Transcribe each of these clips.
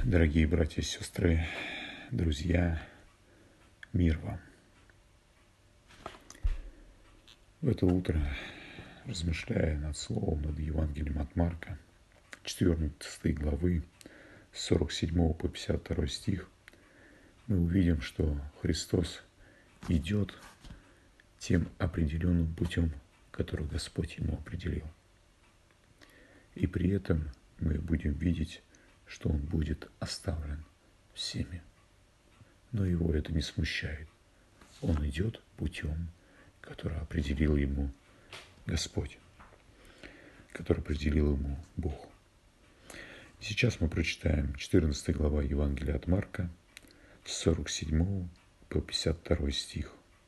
Дорогие братья и сестры, друзья, мир вам. В это утро, размышляя над словом, над Евангелием от Марка, 14 главы, с 47 по 52 стих, мы увидим, что Христос идет тем определенным путем, который Господь ему определил. И при этом мы будем видеть, что он будет оставлен всеми. Но его это не смущает. Он идет путем, который определил ему Господь, который определил ему Бог. Сейчас мы прочитаем 14 глава Евангелия от Марка, с 47 по 52 стих.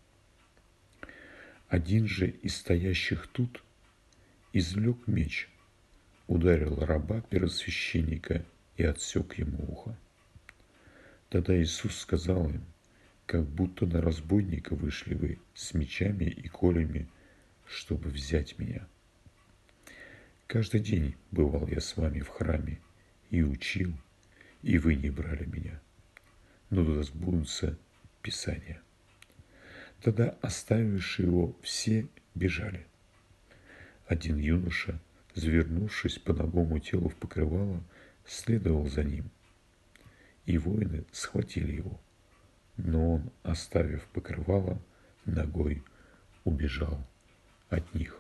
«Один же из стоящих тут извлек меч, ударил раба первосвященника и отсек ему ухо. Тогда Иисус сказал им: как будто на разбойника вышли вы с мечами и колями, чтобы взять меня. Каждый день бывал я с вами в храме и учил, и вы не брали меня. Но да сбудутся Писания». Тогда оставившие его все бежали. Один юноша, завернувшись по нагому телу в покрывало, следовал за ним. И воины схватили его, но он, оставив покрывало, ногой убежал от них.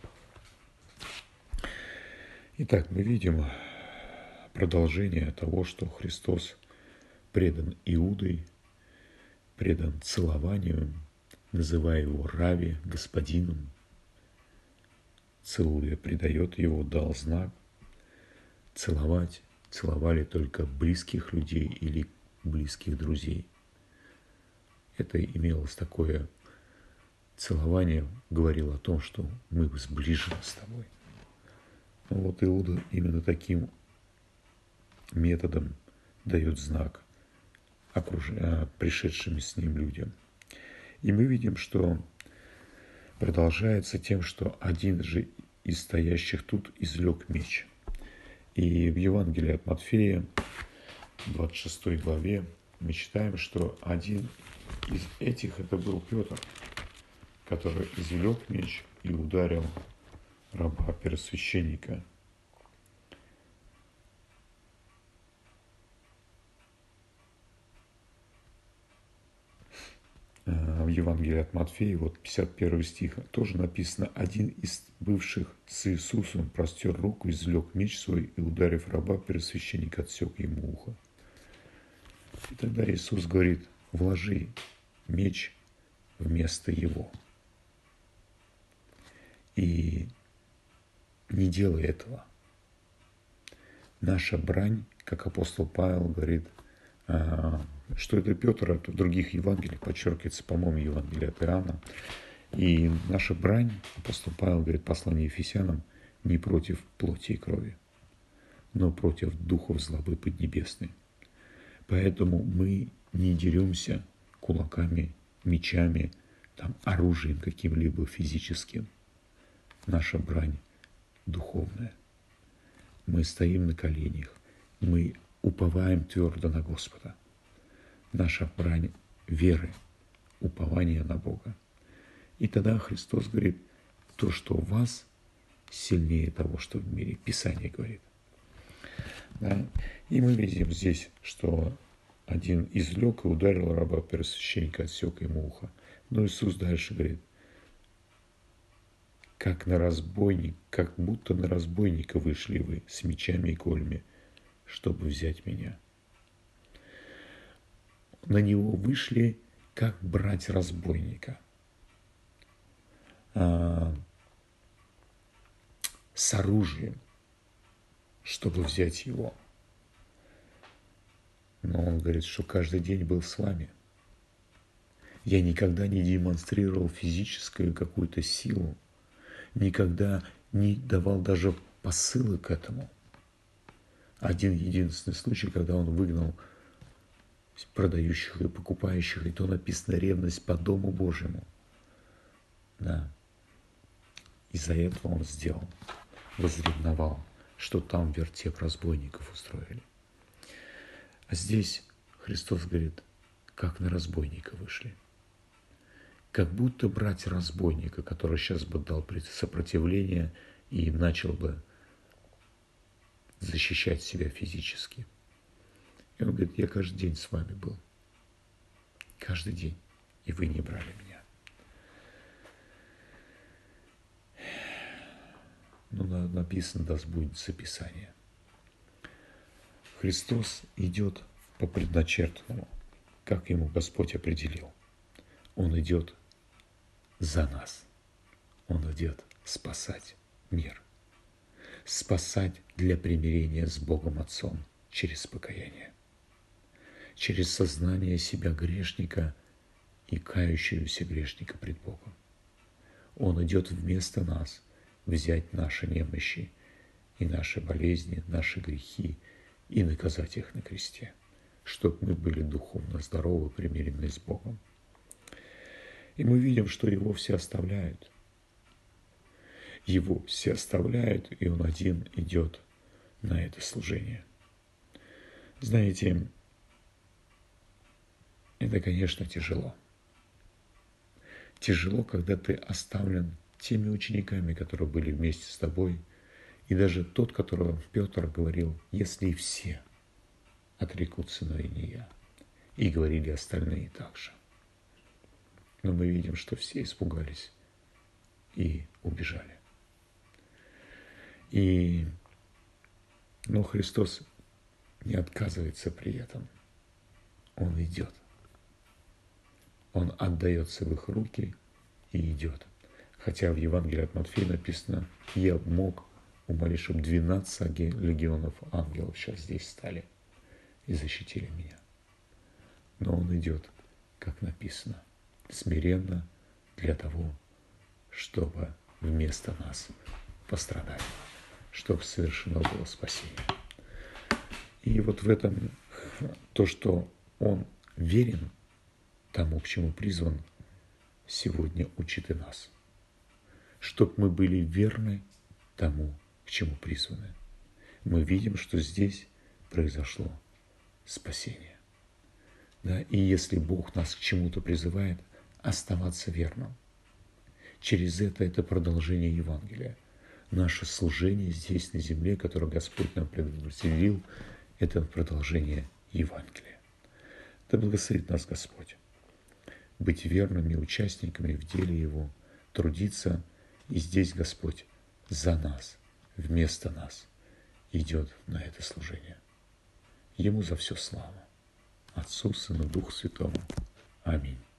Итак, мы видим продолжение того, что Христос предан Иудой, предан целованию, называя его Рави, господином, целуя, предает его, дал знак. Целовали только близких людей или близких друзей. Это имелось такое целование, говорило о том, что мы сближены с тобой. Но вот Иуда именно таким методом дает знак пришедшим с ним людям. И мы видим, что продолжается тем, что один же из стоящих тут извлек меч. И в Евангелии от Матфея, 26 главе, мы читаем, что один из этих, это был Петр, который извлек меч и ударил раба первосвященника. В Евангелии от Матфея, 51 стих, тоже написано: один из бывших с Иисусом простер руку, извлек меч свой и, ударив раба первосвященника, отсек ему ухо. И тогда Иисус говорит: вложи меч вместо его. И не делай этого. Наша брань, как апостол Павел говорит, что это Петр, это в других Евангелиях подчеркивается, по-моему, Евангелие от Иоанна. И наша брань, апостол Павел говорит, послание Ефесянам, не против плоти и крови, но против духов злобы поднебесной. Поэтому мы не деремся кулаками, мечами, оружием каким-либо физическим. Наша брань духовная. Мы стоим на коленях, мы уповаем твердо на Господа. Наша брань веры, упования на Бога. И тогда Христос говорит: то, что в вас, сильнее того, что в мире. Писание говорит. Да? И мы видим здесь, что один извлек и ударил раба первосвященника, отсек ему ухо. Но Иисус дальше говорит: как будто на разбойника вышли вы с мечами и колями, чтобы взять меня. На него вышли, как брать разбойника. С оружием, чтобы взять его. Но он говорит, что каждый день был с вами. Я никогда не демонстрировал физическую какую-то силу, никогда не давал даже посылы к этому. Один единственный случай, когда он выгнал продающих и покупающих, и то написано: ревность по Дому Божьему. Да. Из-за этого он возревновал, что там вертеп разбойников устроили. А здесь Христос говорит, как на разбойника вышли. Как будто брать разбойника, который сейчас бы дал сопротивление и начал бы защищать себя физически. И он говорит, я каждый день с вами был. Каждый день. И вы не брали меня. Ну, написано, да сбудется Писание. Христос идет по предначертанному, как ему Господь определил. Он идет за нас. Он идет спасать мир. Спасать для примирения с Богом Отцом через покаяние. Через сознание себя грешника и кающегося грешника пред Богом. Он идет вместо нас взять наши немощи и наши болезни, наши грехи и наказать их на кресте, чтобы мы были духовно здоровы, примирены с Богом. И мы видим, что его все оставляют. Его все оставляют, и он один идет на это служение. Знаете, это, конечно, тяжело. Тяжело, когда ты оставлен теми учениками, которые были вместе с тобой, и даже тот, которого Петр говорил, если и все отрекутся, но и не я. И говорили остальные также. Но мы видим, что все испугались и убежали. Но Христос не отказывается при этом. Он идет. Он отдается в их руки и идет. Хотя в Евангелии от Матфея написано, я мог умолить, чтобы 12 легионов ангелов сейчас здесь стали и защитили меня. Но он идет, как написано, смиренно для того, чтобы вместо нас пострадать, чтобы совершено было спасение. И вот в этом то, что он верен тому, к чему призван, сегодня учит и нас. Чтоб мы были верны тому, к чему призваны. Мы видим, что здесь произошло спасение. Да? И если Бог нас к чему-то призывает, оставаться верным. Через это продолжение Евангелия. Наше служение здесь, на земле, которое Господь нам предопределил, это продолжение Евангелия. Да благословит нас Господь быть верными участниками в деле Его, трудиться, и здесь Господь за нас, вместо нас идет на это служение. Ему за все слава. Отцу, Сыну, Духу Святому. Аминь.